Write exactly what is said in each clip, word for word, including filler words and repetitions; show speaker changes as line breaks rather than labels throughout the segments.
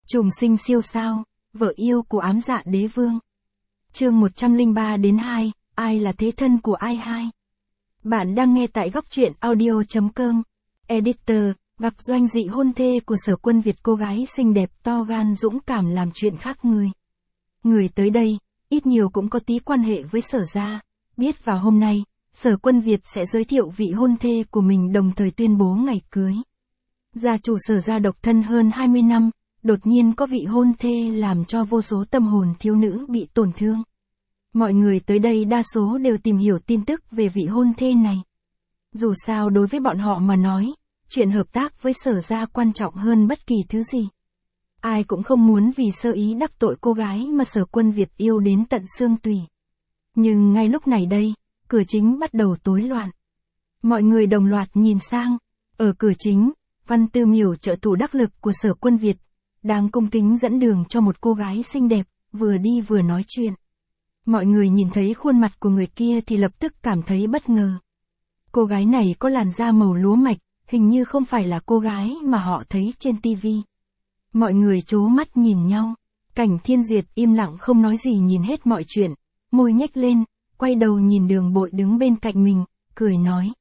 Trùng sinh siêu sao, vợ yêu của ám dạ đế vương. Chương một trăm lẻ ba đến hai, ai là thế thân của ai hai? Bạn đang nghe tại góc truyện audio chấm com. Editor, gặp doanh dị hôn thê của Sở Quân Việt, cô gái xinh đẹp to gan dũng cảm làm chuyện khác người. Người tới đây, ít nhiều cũng có tí quan hệ với Sở gia. Biết vào hôm nay, Sở Quân Việt sẽ giới thiệu vị hôn thê của mình đồng thời tuyên bố ngày cưới. Gia chủ Sở gia độc thân hơn hai mươi năm, đột nhiên có vị hôn thê làm cho vô số tâm hồn thiếu nữ bị tổn thương. Mọi người tới đây đa số đều tìm hiểu tin tức về vị hôn thê này. Dù sao đối với bọn họ mà nói, chuyện hợp tác với Sở gia quan trọng hơn bất kỳ thứ gì. Ai cũng không muốn vì sơ ý đắc tội cô gái mà Sở Quân Việt yêu đến tận xương tủy. Nhưng ngay lúc này đây, cửa chính bắt đầu tối loạn. Mọi người đồng loạt nhìn sang, ở cửa chính, Văn Tư Miểu, trợ thủ đắc lực của Sở Quân Việt, đang cung kính dẫn đường cho một cô gái xinh đẹp, vừa đi vừa nói chuyện. Mọi người nhìn thấy khuôn mặt của người kia thì lập tức cảm thấy bất ngờ. Cô gái này có làn da màu lúa mạch, hình như không phải là cô gái mà họ thấy trên tivi. Mọi người trố mắt nhìn nhau, Cảnh Thiên Duyệt im lặng không nói gì nhìn hết mọi chuyện, môi nhếch lên, quay đầu nhìn Đường Bội đứng bên cạnh mình, cười nói.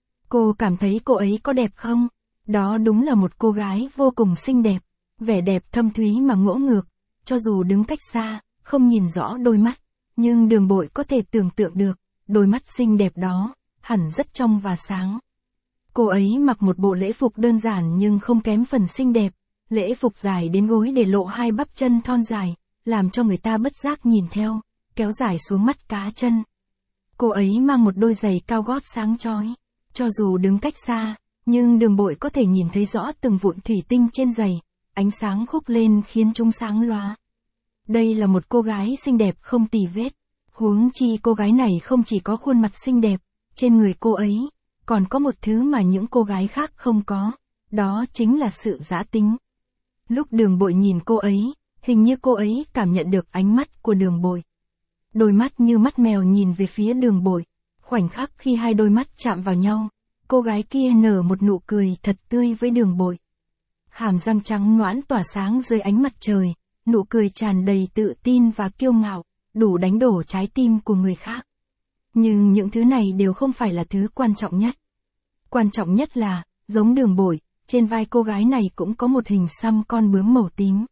Cô cảm thấy cô ấy có đẹp không? Đó đúng là một cô gái vô cùng xinh đẹp, vẻ đẹp thâm thúy mà ngỗ ngược, cho dù đứng cách xa, không nhìn rõ đôi mắt, nhưng Đường Bội có thể tưởng tượng được, đôi mắt xinh đẹp đó, hẳn rất trong và sáng. Cô ấy mặc một bộ lễ phục đơn giản nhưng không kém phần xinh đẹp, lễ phục dài đến gối để lộ hai bắp chân thon dài, làm cho người ta bất giác nhìn theo, kéo dài xuống mắt cá chân. Cô ấy mang một đôi giày cao gót sáng chói, cho dù đứng cách xa, nhưng Đường Bội có thể nhìn thấy rõ từng vụn thủy tinh trên giày, ánh sáng khúc lên khiến chúng sáng lóa. Đây là một cô gái xinh đẹp không tì vết, huống chi cô gái này không chỉ có khuôn mặt xinh đẹp, trên người cô ấy, còn có một thứ mà những cô gái khác không có, đó chính là sự dã tính. Lúc Đường Bội nhìn cô ấy, hình như cô ấy cảm nhận được ánh mắt của Đường Bội. Đôi mắt như mắt mèo nhìn về phía Đường Bội, khoảnh khắc khi hai đôi mắt chạm vào nhau, cô gái kia nở một nụ cười thật tươi với Đường Bội. Hàm răng trắng nõn tỏa sáng dưới ánh mặt trời, nụ cười tràn đầy tự tin và kiêu ngạo, đủ đánh đổ trái tim của người khác. Nhưng những thứ này đều không phải là thứ quan trọng nhất. Quan trọng nhất là, giống Đường Bội, trên vai cô gái này cũng có một hình xăm con bướm màu tím.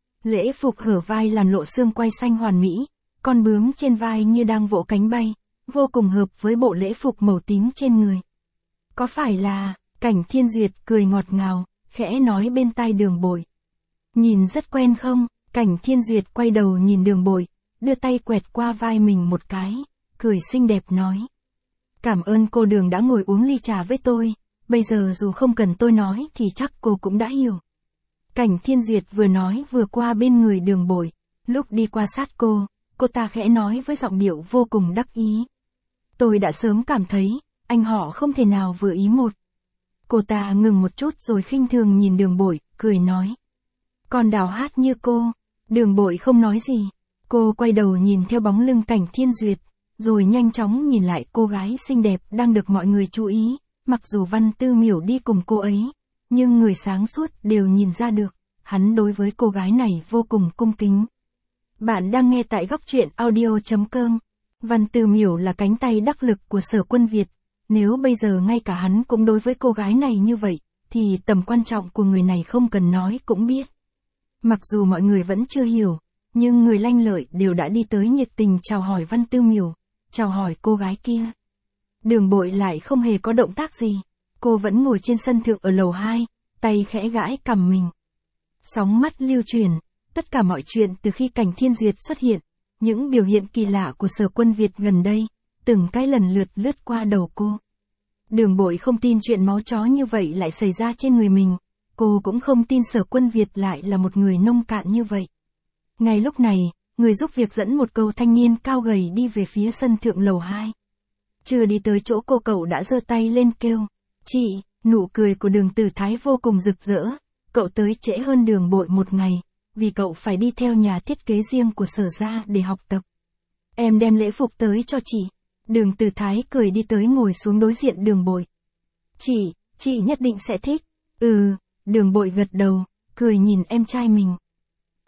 Lễ phục hở vai làn lộ xương quai xanh hoàn mỹ, con bướm trên vai như đang vỗ cánh bay, vô cùng hợp với bộ lễ phục màu tím trên người. Có phải là, Cảnh Thiên Duyệt cười ngọt ngào, khẽ nói bên tai Đường Bội. Nhìn rất quen không? Cảnh Thiên Duyệt quay đầu nhìn Đường Bội, đưa tay quẹt qua vai mình một cái, cười xinh đẹp nói. Cảm ơn cô Đường đã ngồi uống ly trà với tôi, bây giờ dù không cần tôi nói thì chắc cô cũng đã hiểu. Cảnh Thiên Duyệt vừa nói vừa qua bên người Đường Bội, lúc đi qua sát cô, cô ta khẽ nói với giọng điệu vô cùng đắc ý. Tôi đã sớm cảm thấy, anh họ không thể nào vừa ý một. Cô ta ngừng một chút rồi khinh thường nhìn Đường Bội, cười nói. Còn đào hát như cô. Đường Bội không nói gì. Cô quay đầu nhìn theo bóng lưng Cảnh Thiên Duyệt, rồi nhanh chóng nhìn lại cô gái xinh đẹp đang được mọi người chú ý. Mặc dù Văn Tư Miểu đi cùng cô ấy, nhưng người sáng suốt đều nhìn ra được, hắn đối với cô gái này vô cùng cung kính. Bạn đang nghe tại góc truyện audio chấm com. Văn Tư Miểu là cánh tay đắc lực của Sở Quân Việt. Nếu bây giờ ngay cả hắn cũng đối với cô gái này như vậy, thì tầm quan trọng của người này không cần nói cũng biết. Mặc dù mọi người vẫn chưa hiểu, nhưng người lanh lợi đều đã đi tới nhiệt tình chào hỏi Văn Tư Miểu, chào hỏi cô gái kia. Đường Bội lại không hề có động tác gì, cô vẫn ngồi trên sân thượng ở lầu hai, tay khẽ gãi cằm mình. Sóng mắt lưu truyền, tất cả mọi chuyện từ khi Cảnh Thiên Duyệt xuất hiện, những biểu hiện kỳ lạ của Sở Quân Việt gần đây, từng cái lần lượt lướt qua đầu cô. Đường Bội không tin chuyện máu chó như vậy lại xảy ra trên người mình, cô cũng không tin Sở Quân Việt lại là một người nông cạn như vậy. Ngay lúc này, người giúp việc dẫn một cậu thanh niên cao gầy đi về phía sân thượng lầu hai. Chưa đi tới chỗ cô cậu đã giơ tay lên kêu. Chị, nụ cười của Đường Tử Thái vô cùng rực rỡ, cậu tới trễ hơn Đường Bội một ngày, vì cậu phải đi theo nhà thiết kế riêng của Sở gia để học tập. Em đem lễ phục tới cho chị. Đường Tử Thái cười đi tới ngồi xuống đối diện Đường Bội. Chị, chị nhất định sẽ thích. Ừ, Đường Bội gật đầu, cười nhìn em trai mình.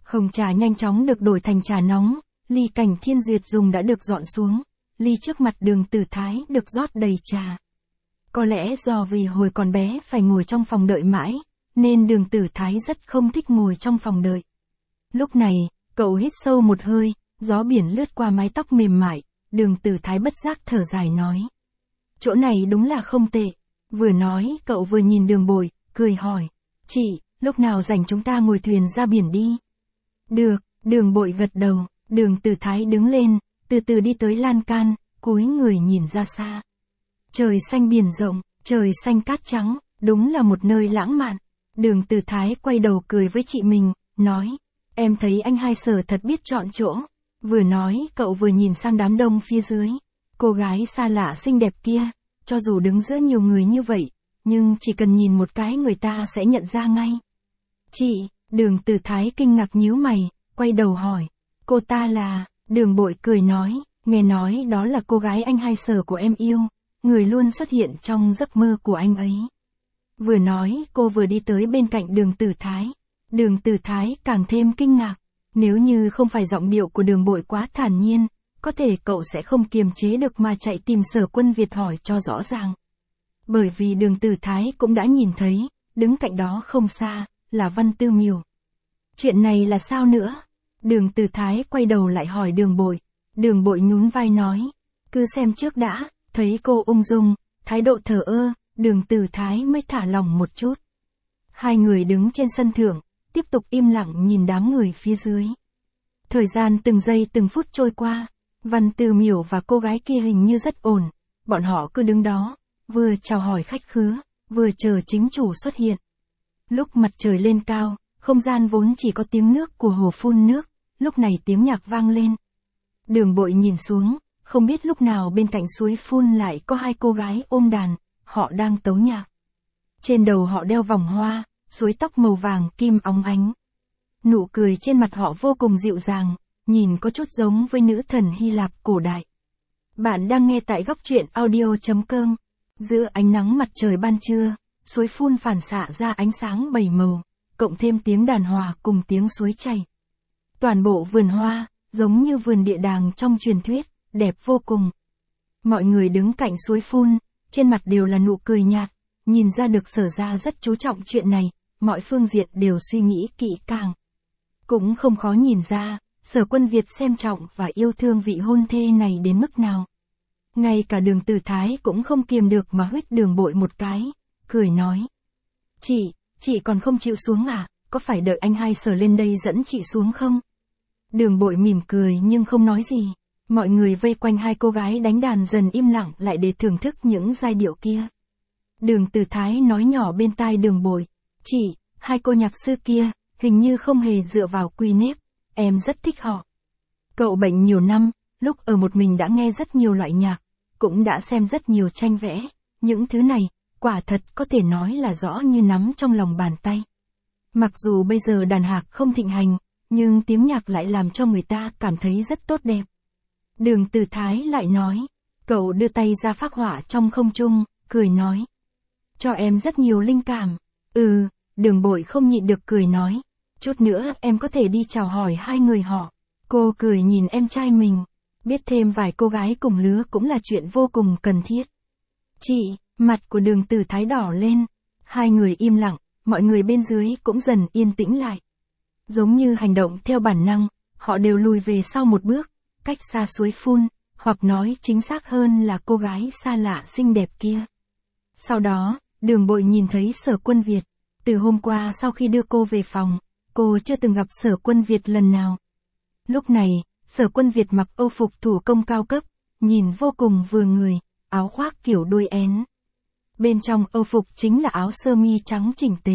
Hồng trà nhanh chóng được đổi thành trà nóng, ly Cảnh Thiên Duyệt dùng đã được dọn xuống, ly trước mặt Đường Tử Thái được rót đầy trà. Có lẽ do vì hồi còn bé phải ngồi trong phòng đợi mãi, nên Đường Tử Thái rất không thích ngồi trong phòng đợi. Lúc này, cậu hít sâu một hơi, gió biển lướt qua mái tóc mềm mại, Đường Tử Thái bất giác thở dài nói. Chỗ này đúng là không tệ. Vừa nói, cậu vừa nhìn Đường Bội, cười hỏi. Chị, lúc nào rảnh chúng ta ngồi thuyền ra biển đi? Được, Đường Bội gật đầu, Đường Tử Thái đứng lên, từ từ đi tới lan can, cúi người nhìn ra xa. Trời xanh biển rộng, trời xanh cát trắng, đúng là một nơi lãng mạn. Đường Tử Thái quay đầu cười với chị mình, nói. Em thấy anh hai Sở thật biết chọn chỗ. Vừa nói, cậu vừa nhìn sang đám đông phía dưới. Cô gái xa lạ xinh đẹp kia, cho dù đứng giữa nhiều người như vậy, nhưng chỉ cần nhìn một cái người ta sẽ nhận ra ngay. Chị, Đường Tử Thái kinh ngạc nhíu mày, quay đầu hỏi. Cô ta là, Đường Bội cười nói, nghe nói đó là cô gái anh hai Sở của em yêu, người luôn xuất hiện trong giấc mơ của anh ấy. Vừa nói, cô vừa đi tới bên cạnh Đường Tử Thái. Đường Tử Thái càng thêm kinh ngạc, nếu như không phải giọng điệu của Đường Bội quá thản nhiên, có thể cậu sẽ không kiềm chế được mà chạy tìm Sở Quân Việt hỏi cho rõ ràng. Bởi vì Đường Tử Thái cũng đã nhìn thấy, đứng cạnh đó không xa, là Văn Tư Miểu. Chuyện này là sao nữa? Đường Tử Thái quay đầu lại hỏi Đường Bội. Đường Bội nhún vai nói, cứ xem trước đã, thấy cô ung dung, thái độ thờ ơ, Đường Tử Thái mới thả lòng một chút. Hai người đứng trên sân thượng, tiếp tục im lặng nhìn đám người phía dưới. Thời gian từng giây từng phút trôi qua, Văn Tư Miểu và cô gái kia hình như rất ổn, bọn họ cứ đứng đó, vừa chào hỏi khách khứa, vừa chờ chính chủ xuất hiện. Lúc mặt trời lên cao, không gian vốn chỉ có tiếng nước của hồ phun nước, lúc này tiếng nhạc vang lên. Đường Bội nhìn xuống, không biết lúc nào bên cạnh suối phun lại có hai cô gái ôm đàn, họ đang tấu nhạc. Trên đầu họ đeo vòng hoa, suối tóc màu vàng kim óng ánh. Nụ cười trên mặt họ vô cùng dịu dàng, nhìn có chút giống với nữ thần Hy Lạp cổ đại. Bạn đang nghe tại góc truyện audio chấm com. Giữa ánh nắng mặt trời ban trưa, suối phun phản xạ ra ánh sáng bảy màu, cộng thêm tiếng đàn hòa cùng tiếng suối chảy. Toàn bộ vườn hoa, giống như vườn địa đàng trong truyền thuyết, đẹp vô cùng. Mọi người đứng cạnh suối phun, trên mặt đều là nụ cười nhạt, nhìn ra được Sở gia rất chú trọng chuyện này, mọi phương diện đều suy nghĩ kỹ càng. Cũng không khó nhìn ra, Sở Quân Việt xem trọng và yêu thương vị hôn thê này đến mức nào. Ngay cả Đường Tử Thái cũng không kiềm được mà huých Đường Bội một cái, cười nói. Chị, chị còn không chịu xuống à, có phải đợi anh hai Sở lên đây dẫn chị xuống không? Đường Bội mỉm cười nhưng không nói gì. Mọi người vây quanh hai cô gái đánh đàn dần im lặng lại để thưởng thức những giai điệu kia. Đường Tử Thái nói nhỏ bên tai Đường Bội. Chị, hai cô nhạc sư kia, hình như không hề dựa vào quy nếp, em rất thích họ. Cậu bệnh nhiều năm, lúc ở một mình đã nghe rất nhiều loại nhạc, cũng đã xem rất nhiều tranh vẽ, những thứ này, quả thật có thể nói là rõ như nắm trong lòng bàn tay. Mặc dù bây giờ đàn hạc không thịnh hành, nhưng tiếng nhạc lại làm cho người ta cảm thấy rất tốt đẹp. Đường Tử Thái lại nói, cậu đưa tay ra phác họa trong không trung, cười nói. Cho em rất nhiều linh cảm. Ừ, Đường Bội không nhịn được cười nói. Chút nữa em có thể đi chào hỏi hai người họ. Cô cười nhìn em trai mình. Biết thêm vài cô gái cùng lứa cũng là chuyện vô cùng cần thiết. Chị, mặt của Đường Tử Thái đỏ lên. Hai người im lặng, mọi người bên dưới cũng dần yên tĩnh lại. Giống như hành động theo bản năng, họ đều lùi về sau một bước, cách xa suối phun, hoặc nói chính xác hơn là cô gái xa lạ xinh đẹp kia. Sau đó, Đường Bội nhìn thấy Sở Quân Việt. Từ hôm qua sau khi đưa cô về phòng, cô chưa từng gặp Sở Quân Việt lần nào. Lúc này, Sở Quân Việt mặc âu phục thủ công cao cấp, nhìn vô cùng vừa người, áo khoác kiểu đuôi én. Bên trong âu phục chính là áo sơ mi trắng chỉnh tề.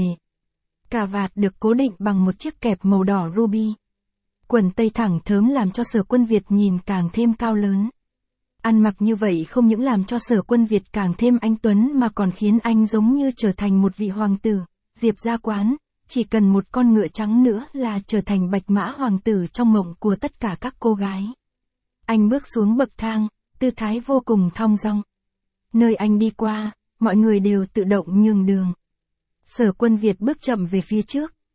Cà vạt được cố định bằng một chiếc kẹp màu đỏ ruby. Quần tây thẳng thớm làm cho Sở Quân Việt nhìn càng thêm cao lớn. Ăn mặc như vậy không những làm cho Sở Quân Việt càng thêm anh tuấn mà còn khiến anh giống như trở thành một vị hoàng tử. Diệp gia quán, chỉ cần một con ngựa trắng nữa là trở thành bạch mã hoàng tử trong mộng của tất cả các cô gái. Anh bước xuống bậc thang, tư thái vô cùng thong dong. Nơi anh đi qua, mọi người đều tự động nhường đường. Sở Quân Việt bước chậm về phía trước,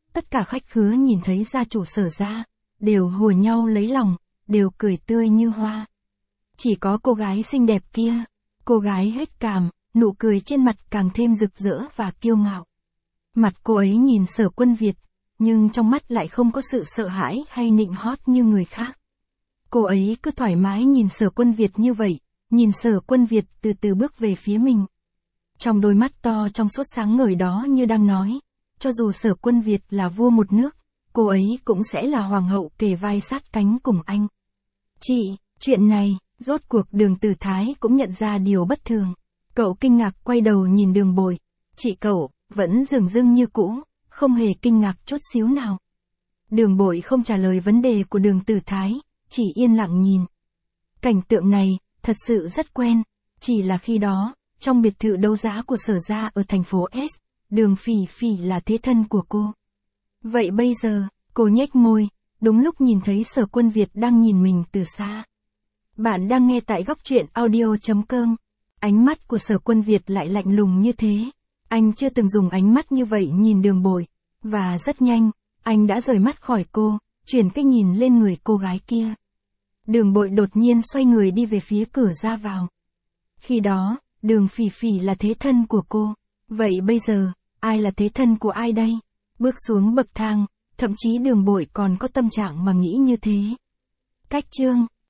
tất cả khách khứa nhìn thấy gia chủ Sở gia, đều hùa nhau lấy lòng, đều cười tươi như hoa. Chỉ có cô gái xinh đẹp kia, cô gái hết cảm, nụ cười trên mặt càng thêm rực rỡ và kiêu ngạo. Mặt cô ấy nhìn Sở Quân Việt, nhưng trong mắt lại không có sự sợ hãi hay nịnh hót như người khác. Cô ấy cứ thoải mái nhìn Sở Quân Việt như vậy, nhìn Sở Quân Việt từ từ bước về phía mình. Trong đôi mắt to trong suốt sáng ngời đó như đang nói, cho dù Sở Quân Việt là vua một nước, cô ấy cũng sẽ là hoàng hậu kề vai sát cánh cùng anh. Chị, chuyện này, rốt cuộc Đường Tử Thái cũng nhận ra điều bất thường. Cậu kinh ngạc quay đầu nhìn Đường Bội, chị cậu, vẫn dửng dưng như cũ, không hề kinh ngạc chút xíu nào. Đường Bội không trả lời vấn đề của Đường Tử Thái, chỉ yên lặng nhìn. Cảnh tượng này, thật sự rất quen, chỉ là khi đó, trong biệt thự đấu giá của Sở gia ở thành phố S, Đường Phỉ Phỉ là thế thân của cô. Vậy bây giờ, cô nhếch môi, đúng lúc nhìn thấy Sở Quân Việt đang nhìn mình từ xa. Bạn đang nghe tại góc truyện audio chấm com. Ánh mắt của Sở Quân Việt lại lạnh lùng như thế. Anh chưa từng dùng ánh mắt như vậy nhìn Đường Bội. Và rất nhanh, anh đã rời mắt khỏi cô, chuyển cái nhìn lên người cô gái kia. Đường Bội đột nhiên xoay người đi về phía cửa ra vào. Khi đó, Đường Phỉ Phỉ là thế thân của cô. Vậy bây giờ, ai là thế thân của ai đây? Bước xuống bậc thang, thậm chí Đường Bội còn có tâm trạng mà nghĩ như thế. Cách chương